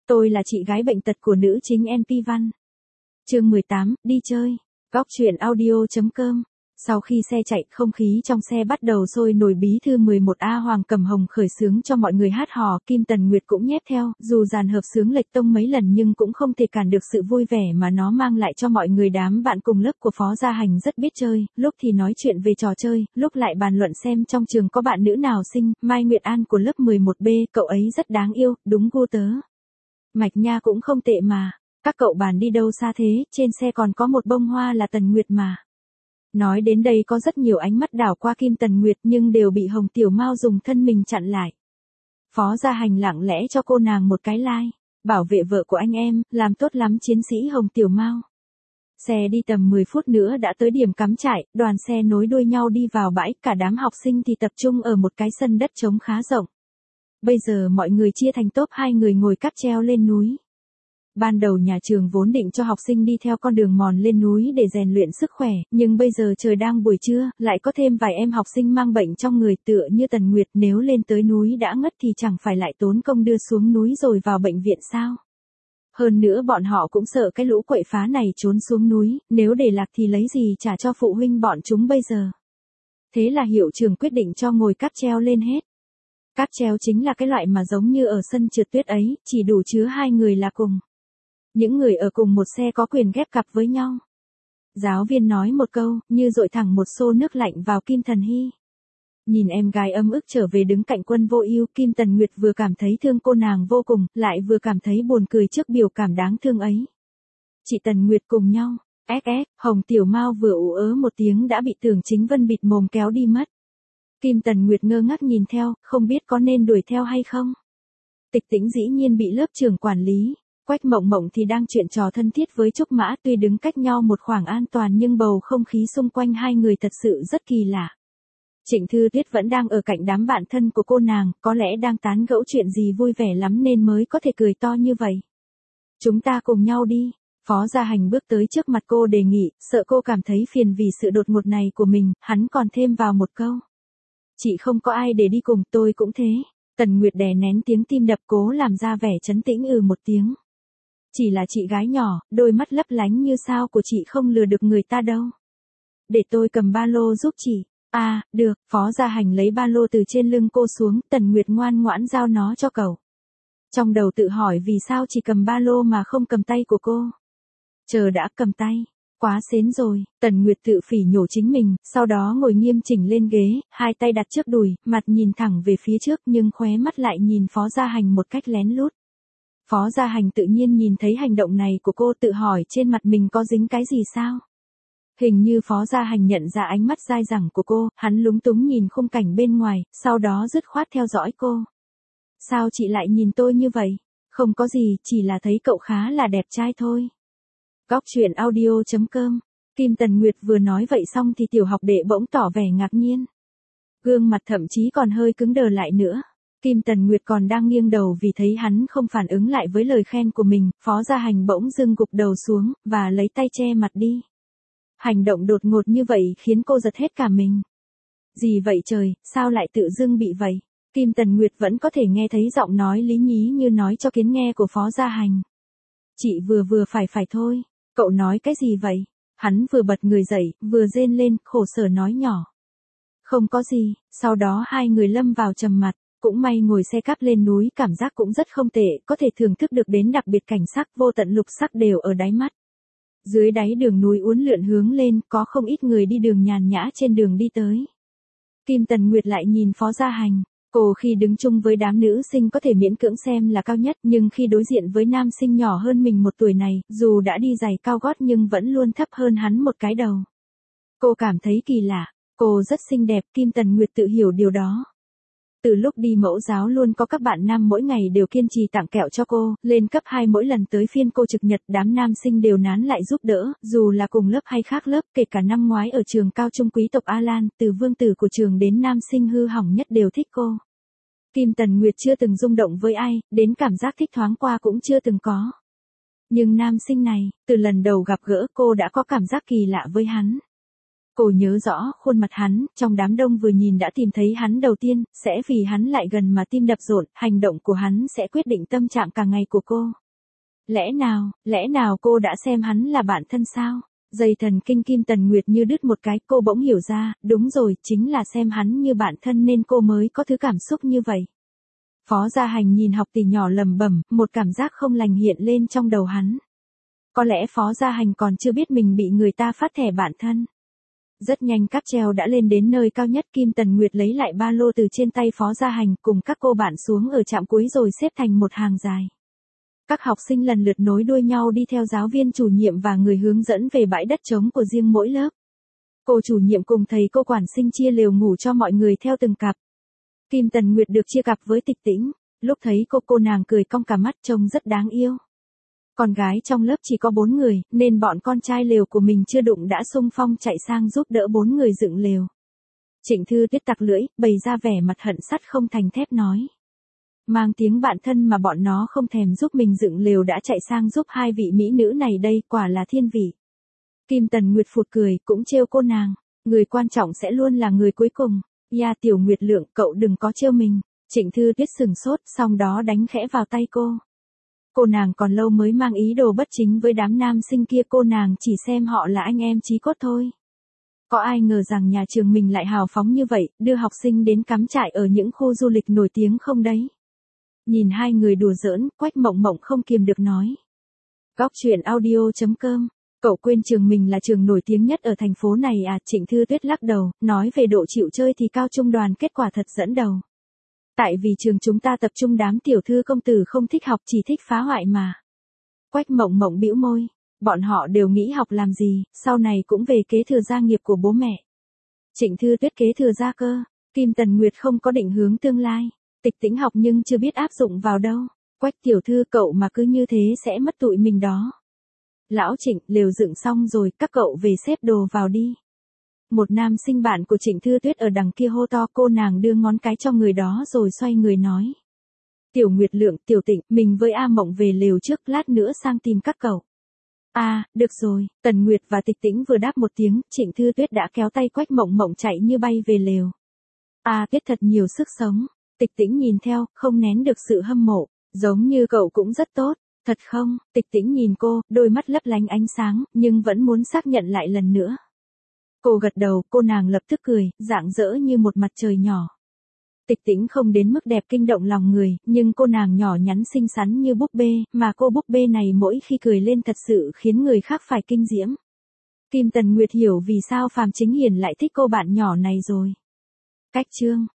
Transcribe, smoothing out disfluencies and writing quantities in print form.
Tôi là chị gái bệnh tật của nữ chính NP Văn. Chương 18, đi chơi. Góc truyện audio.com. Sau khi xe chạy, không khí trong xe bắt đầu sôi nổi. Bí thư 11A Hoàng Cẩm Hồng khởi xướng cho mọi người hát hò, Kim Tần Nguyệt cũng nhép theo, dù dàn hợp xướng lệch tông mấy lần nhưng cũng không thể cản được sự vui vẻ mà nó mang lại cho mọi người. Đám bạn cùng lớp của Phó Gia Hành rất biết chơi, lúc thì nói chuyện về trò chơi, lúc lại bàn luận xem trong trường có bạn nữ nào xinh. Mai Nguyệt An của lớp 11B, cậu ấy rất đáng yêu, đúng gu tớ. Mạch Nha cũng không tệ mà. Các cậu bàn đi đâu xa thế, trên xe còn có một bông hoa là Tần Nguyệt mà. Nói đến đây có rất nhiều ánh mắt đảo qua Kim Tần Nguyệt nhưng đều bị Hồng Tiểu Mao dùng thân mình chặn lại. Phó Gia Hành lặng lẽ cho cô nàng một cái like. Bảo vệ vợ của anh em, làm tốt lắm chiến sĩ Hồng Tiểu Mao. Xe đi tầm 10 phút nữa đã tới điểm cắm trại, đoàn xe nối đuôi nhau đi vào bãi, cả đám học sinh thì tập trung ở một cái sân đất trống khá rộng. Bây giờ mọi người chia thành tốp 2 người ngồi cáp treo lên núi. Ban đầu nhà trường vốn định cho học sinh đi theo con đường mòn lên núi để rèn luyện sức khỏe, nhưng bây giờ trời đang buổi trưa, lại có thêm vài em học sinh mang bệnh trong người tựa như Tần Nguyệt, nếu lên tới núi đã ngất thì chẳng phải lại tốn công đưa xuống núi rồi vào bệnh viện sao? Hơn nữa bọn họ cũng sợ cái lũ quậy phá này trốn xuống núi, nếu để lạc thì lấy gì trả cho phụ huynh bọn chúng bây giờ. Thế là hiệu trưởng quyết định cho ngồi cáp treo lên hết. Cáp treo chính là cái loại mà giống như ở sân trượt tuyết ấy, chỉ đủ chứa 2 người là cùng. Những người ở cùng một xe có quyền ghép cặp với nhau. Giáo viên nói một câu, như dội thẳng một xô nước lạnh vào Kim Thần Hy. Nhìn em gái ấm ức trở về đứng cạnh Quân Vô Ưu, Kim Tần Nguyệt vừa cảm thấy thương cô nàng vô cùng, lại vừa cảm thấy buồn cười trước biểu cảm đáng thương ấy. Chị Tần Nguyệt cùng nhau, Hồng Tiểu Mao vừa ủ ớ một tiếng đã bị Tưởng Chính Vân bịt mồm kéo đi mất. Kim Tần Nguyệt ngơ ngác nhìn theo, không biết có nên đuổi theo hay không. Tịch Tĩnh dĩ nhiên bị lớp trưởng quản lý. Quách Mộng Mộng thì đang chuyện trò thân thiết với Trúc Mã, tuy đứng cách nhau một khoảng an toàn nhưng bầu không khí xung quanh hai người thật sự rất kỳ lạ. Trịnh Thư Tuyết vẫn đang ở cạnh đám bạn thân của cô nàng, có lẽ đang tán gẫu chuyện gì vui vẻ lắm nên mới có thể cười to như vậy. Chúng ta cùng nhau đi. Phó Gia Hành bước tới trước mặt cô đề nghị, sợ cô cảm thấy phiền vì sự đột ngột này của mình, hắn còn thêm vào một câu. Chị không có ai để đi cùng, tôi cũng thế. Tần Nguyệt đè nén tiếng tim đập cố làm ra vẻ trấn tĩnh một tiếng. Chỉ là chị gái nhỏ, đôi mắt lấp lánh như sao của chị không lừa được người ta đâu. Để tôi cầm ba lô giúp chị. À, được, Phó Gia Hành lấy ba lô từ trên lưng cô xuống, Tần Nguyệt ngoan ngoãn giao nó cho cậu. Trong đầu tự hỏi vì sao chỉ cầm ba lô mà không cầm tay của cô. Chờ đã, cầm tay. Quá xến rồi, Tần Nguyệt tự phỉ nhổ chính mình, sau đó ngồi nghiêm chỉnh lên ghế, hai tay đặt trước đùi, mặt nhìn thẳng về phía trước nhưng khóe mắt lại nhìn Phó Gia Hành một cách lén lút. Phó Gia Hành tự nhiên nhìn thấy hành động này của cô, tự hỏi trên mặt mình có dính cái gì sao? Hình như Phó Gia Hành nhận ra ánh mắt dai dẳng của cô, hắn lúng túng nhìn khung cảnh bên ngoài, sau đó dứt khoát theo dõi cô. Sao chị lại nhìn tôi như vậy? Không có gì, chỉ là thấy cậu khá là đẹp trai thôi. Góc truyện audio.com. Kim Tần Nguyệt vừa nói vậy xong thì tiểu học đệ bỗng tỏ vẻ ngạc nhiên. Gương mặt thậm chí còn hơi cứng đờ lại nữa. Kim Tần Nguyệt còn đang nghiêng đầu vì thấy hắn không phản ứng lại với lời khen của mình, Phó Gia Hành bỗng dưng gục đầu xuống, và lấy tay che mặt đi. Hành động đột ngột như vậy khiến cô giật hết cả mình. Gì vậy trời, sao lại tự dưng bị vậy? Kim Tần Nguyệt vẫn có thể nghe thấy giọng nói lý nhí như nói cho kiến nghe của Phó Gia Hành. Chị vừa phải thôi, cậu nói cái gì vậy? Hắn vừa bật người dậy, vừa rên lên, khổ sở nói nhỏ. Không có gì, sau đó hai người lâm vào trầm mặc. Cũng may ngồi xe cáp lên núi cảm giác cũng rất không tệ, có thể thưởng thức được đến đặc biệt cảnh sắc vô tận lục sắc đều ở đáy mắt. Dưới đáy đường núi uốn lượn hướng lên, có không ít người đi đường nhàn nhã trên đường đi tới. Kim Tần Nguyệt lại nhìn Phó Gia Hành, cô khi đứng chung với đám nữ sinh có thể miễn cưỡng xem là cao nhất, nhưng khi đối diện với nam sinh nhỏ hơn mình 1 tuổi này, dù đã đi giày cao gót nhưng vẫn luôn thấp hơn hắn một cái đầu. Cô cảm thấy kỳ lạ, cô rất xinh đẹp, Kim Tần Nguyệt tự hiểu điều đó. Từ lúc đi mẫu giáo luôn có các bạn nam mỗi ngày đều kiên trì tặng kẹo cho cô, lên cấp 2 mỗi lần tới phiên cô trực nhật đám nam sinh đều nán lại giúp đỡ, dù là cùng lớp hay khác lớp, kể cả năm ngoái ở trường cao trung quý tộc A Lan, từ vương tử của trường đến nam sinh hư hỏng nhất đều thích cô. Kim Tần Nguyệt chưa từng rung động với ai, đến cảm giác thích thoáng qua cũng chưa từng có. Nhưng nam sinh này, từ lần đầu gặp gỡ cô đã có cảm giác kỳ lạ với hắn. Cô nhớ rõ khuôn mặt hắn, trong đám đông vừa nhìn đã tìm thấy hắn đầu tiên, sẽ vì hắn lại gần mà tim đập rộn, hành động của hắn sẽ quyết định tâm trạng cả ngày của cô. Lẽ nào cô đã xem hắn là bạn thân sao? Dây thần kinh Kim Tần Nguyệt như đứt một cái, cô bỗng hiểu ra, đúng rồi, chính là xem hắn như bạn thân nên cô mới có thứ cảm xúc như vậy. Phó Gia Hành nhìn học tỷ nhỏ lẩm bẩm, một cảm giác không lành hiện lên trong đầu hắn. Có lẽ Phó Gia Hành còn chưa biết mình bị người ta phát thẻ bạn thân. Rất nhanh cáp treo đã lên đến nơi cao nhất, Kim Tần Nguyệt lấy lại ba lô từ trên tay Phó Gia Hành cùng các cô bạn xuống ở trạm cuối rồi xếp thành một hàng dài. Các học sinh lần lượt nối đuôi nhau đi theo giáo viên chủ nhiệm và người hướng dẫn về bãi đất trống của riêng mỗi lớp. Cô chủ nhiệm cùng thầy cô quản sinh chia lều ngủ cho mọi người theo từng cặp. Kim Tần Nguyệt được chia cặp với Tịch Tĩnh, lúc thấy cô nàng cười cong cả mắt trông rất đáng yêu. Con gái trong lớp chỉ có 4 người, nên bọn con trai lều của mình chưa đụng đã xung phong chạy sang giúp đỡ 4 người dựng lều. Trịnh Thư Tuyết tặc lưỡi, bày ra vẻ mặt hận sắt không thành thép nói. Mang tiếng bạn thân mà bọn nó không thèm giúp mình dựng lều đã chạy sang giúp hai vị mỹ nữ này đây, quả là thiên vị. Kim Tần Nguyệt phụt cười, cũng trêu cô nàng, người quan trọng sẽ luôn là người cuối cùng. Ya Tiểu Nguyệt Lượng, cậu đừng có trêu mình. Trịnh Thư Tuyết sừng sốt, xong đó đánh khẽ vào tay cô. Cô nàng còn lâu mới mang ý đồ bất chính với đám nam sinh kia, cô nàng chỉ xem họ là anh em chí cốt thôi. Có ai ngờ rằng nhà trường mình lại hào phóng như vậy, đưa học sinh đến cắm trại ở những khu du lịch nổi tiếng không đấy. Nhìn hai người đùa giỡn, Quách Mộng Mộng không kiềm được nói. Góc truyện audio.com, cậu quên trường mình là trường nổi tiếng nhất ở thành phố này à? Trịnh Thư Tuyết lắc đầu, nói về độ chịu chơi thì cao trung đoàn kết quả thật dẫn đầu. Tại vì trường chúng ta tập trung đám tiểu thư công tử không thích học, chỉ thích phá hoại mà. Quách Mộng Mộng bĩu môi, bọn họ đều nghĩ học làm gì, sau này cũng về kế thừa gia nghiệp của bố mẹ. Trịnh Thư Tuyết kế thừa gia cơ, Kim Tần Nguyệt không có định hướng tương lai. Tịch Tĩnh học nhưng chưa biết áp dụng vào đâu. Quách tiểu thư, cậu mà cứ như thế sẽ mất tụi mình đó. Lão Trịnh, lều dựng xong rồi, các cậu về xếp đồ vào đi. Một nam sinh bạn của Trịnh Thư Tuyết ở đằng kia hô to, cô nàng đưa ngón cái cho người đó rồi xoay người nói. Tiểu Nguyệt Lượng, Tiểu Tịnh, mình với A Mộng về lều trước, lát nữa sang tìm các cậu. À, được rồi. Tần Nguyệt và Tịch Tĩnh vừa đáp một tiếng, Trịnh Thư Tuyết đã kéo tay Quách Mộng Mộng chạy như bay về lều. À, Tuyết thật nhiều sức sống. Tịch Tĩnh nhìn theo, không nén được sự hâm mộ, giống như cậu cũng rất tốt, thật không? Tịch Tĩnh nhìn cô, đôi mắt lấp lánh ánh sáng, nhưng vẫn muốn xác nhận lại lần nữa. Cô gật đầu, cô nàng lập tức cười, rạng rỡ như một mặt trời nhỏ. Tịch Tĩnh không đến mức đẹp kinh động lòng người, nhưng cô nàng nhỏ nhắn xinh xắn như búp bê, mà cô búp bê này mỗi khi cười lên thật sự khiến người khác phải kinh diễm. Kim Tần Nguyệt hiểu vì sao Phàm Chính Hiền lại thích cô bạn nhỏ này rồi. Cách chương